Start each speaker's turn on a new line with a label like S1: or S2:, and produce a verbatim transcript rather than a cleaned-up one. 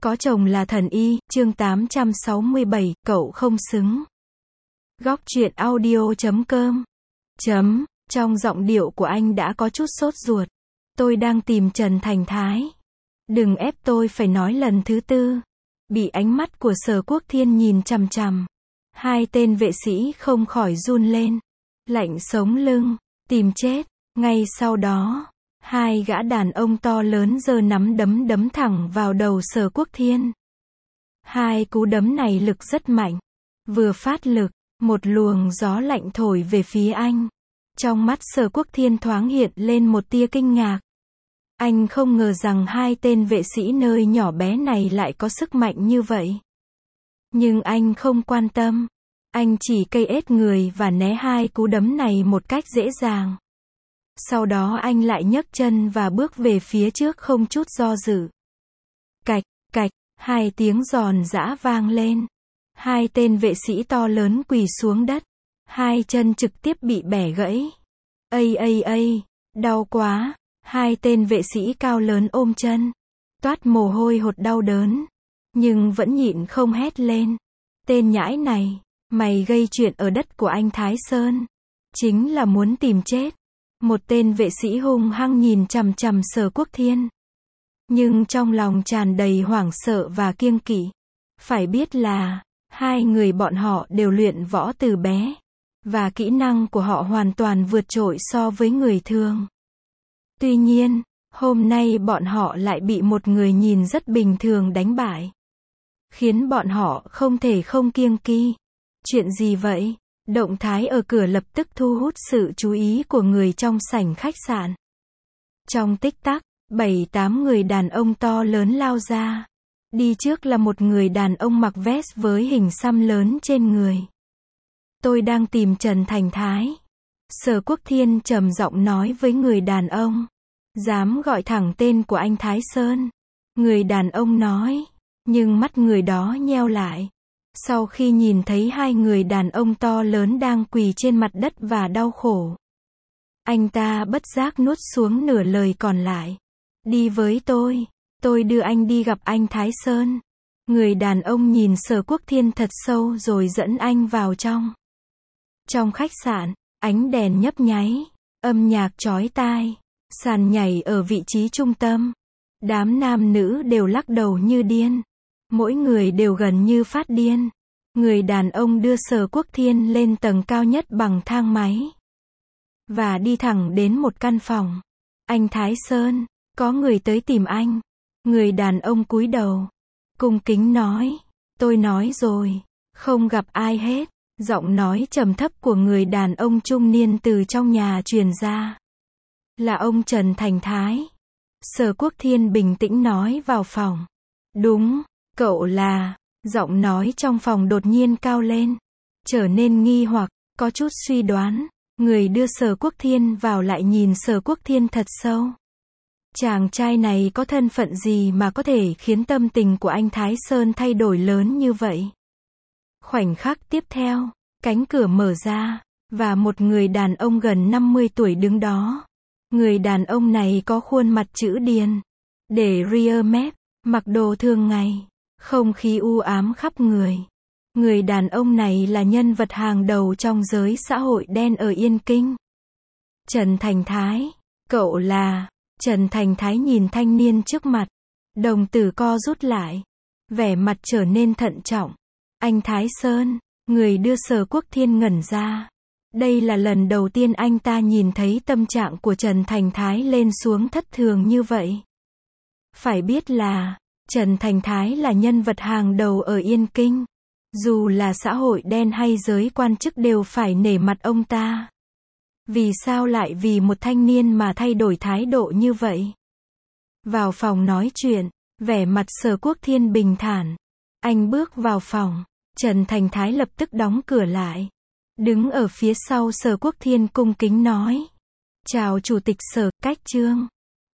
S1: Có chồng là thần y, chương tám trăm sáu mươi bảy, cậu không xứng. Góc truyện audio chấm com. Chấm, trong giọng điệu của anh đã có chút sốt ruột. Tôi đang tìm Trần Thành Thái. Đừng ép tôi phải nói lần thứ tư. Bị ánh mắt của Sở Quốc Thiên nhìn chằm chằm. Hai tên vệ sĩ không khỏi run lên. Lạnh sống lưng, tìm chết. Ngay sau đó, hai gã đàn ông to lớn giơ nắm đấm đấm thẳng vào đầu Sở Quốc Thiên. Hai cú đấm này lực rất mạnh. Vừa phát lực, một luồng gió lạnh thổi về phía anh. Trong mắt Sở Quốc Thiên thoáng hiện lên một tia kinh ngạc. Anh không ngờ rằng hai tên vệ sĩ nơi nhỏ bé này lại có sức mạnh như vậy. Nhưng anh không quan tâm. Anh chỉ cây ết người và né hai cú đấm này một cách dễ dàng. Sau đó anh lại nhấc chân và bước về phía trước không chút do dự. Cạch, cạch, hai tiếng giòn giã vang lên. Hai tên vệ sĩ to lớn quỳ xuống đất. Hai chân trực tiếp bị bẻ gãy. Ây ây ây, đau quá. Hai tên vệ sĩ cao lớn ôm chân. Toát mồ hôi hột đau đớn. Nhưng vẫn nhịn không hét lên. Tên nhãi này, mày gây chuyện ở đất của anh Thái Sơn. Chính là muốn tìm chết. Một tên vệ sĩ hung hăng nhìn chằm chằm Sở Quốc Thiên. Nhưng trong lòng tràn đầy hoảng sợ và kiêng kỵ. Phải biết là, hai người bọn họ đều luyện võ từ bé. Và kỹ năng của họ hoàn toàn vượt trội so với người thường. Tuy nhiên, hôm nay bọn họ lại bị một người nhìn rất bình thường đánh bại. Khiến bọn họ không thể không kiêng kỵ. Chuyện gì vậy? Động thái ở cửa lập tức thu hút sự chú ý của người trong sảnh khách sạn. Trong tích tắc, bảy tám người đàn ông to lớn lao ra. Đi trước là một người đàn ông mặc vest với hình xăm lớn trên người. Tôi đang tìm Trần Thành Thái. Sở Quốc Thiên trầm giọng nói với người đàn ông. Dám gọi thẳng tên của anh Thái Sơn. Người đàn ông nói. Nhưng mắt người đó nheo lại. Sau khi nhìn thấy hai người đàn ông to lớn đang quỳ trên mặt đất và đau khổ. Anh ta bất giác nuốt xuống nửa lời còn lại. Đi với tôi. Tôi đưa anh đi gặp anh Thái Sơn. Người đàn ông nhìn Sở Quốc Thiên thật sâu rồi dẫn anh vào trong. Trong khách sạn, ánh đèn nhấp nháy. Âm nhạc chói tai. Sàn nhảy ở vị trí trung tâm. Đám nam nữ đều lắc đầu như điên. Mỗi người đều gần như phát điên. Người đàn ông đưa Sở Quốc Thiên lên tầng cao nhất bằng thang máy. Và đi thẳng đến một căn phòng. Anh Thái Sơn, có người tới tìm anh. Người đàn ông cúi đầu. Cung kính nói. Tôi nói rồi. Không gặp ai hết. Giọng nói trầm thấp của người đàn ông trung niên từ trong nhà truyền ra. Là ông Trần Thành Thái. Sở Quốc Thiên bình tĩnh nói vào phòng. Đúng. Cậu là, giọng nói trong phòng đột nhiên cao lên, trở nên nghi hoặc, có chút suy đoán, người đưa Sở Quốc Thiên vào lại nhìn Sở Quốc Thiên thật sâu. Chàng trai này có thân phận gì mà có thể khiến tâm tình của anh Thái Sơn thay đổi lớn như vậy? Khoảnh khắc tiếp theo, cánh cửa mở ra, và một người đàn ông gần năm mươi tuổi đứng đó. Người đàn ông này có khuôn mặt chữ điền, để rear mép, mặc đồ thường ngày. Không khí u ám khắp người. Người đàn ông này là nhân vật hàng đầu trong giới xã hội đen ở Yên Kinh. Trần Thành Thái. Cậu là... Trần Thành Thái nhìn thanh niên trước mặt. Đồng tử co rút lại. Vẻ mặt trở nên thận trọng. Anh Thái Sơn. Người đưa Sở Quốc Thiên ngẩn ra. Đây là lần đầu tiên anh ta nhìn thấy tâm trạng của Trần Thành Thái lên xuống thất thường như vậy. Phải biết là... Trần Thành Thái là nhân vật hàng đầu ở Yên Kinh. Dù là xã hội đen hay giới quan chức đều phải nể mặt ông ta. Vì sao lại vì một thanh niên mà thay đổi thái độ như vậy? Vào phòng nói chuyện, vẻ mặt Sở Quốc Thiên bình thản. Anh bước vào phòng, Trần Thành Thái lập tức đóng cửa lại. Đứng ở phía sau Sở Quốc Thiên cung kính nói. Chào Chủ tịch Sở, Cách Trương.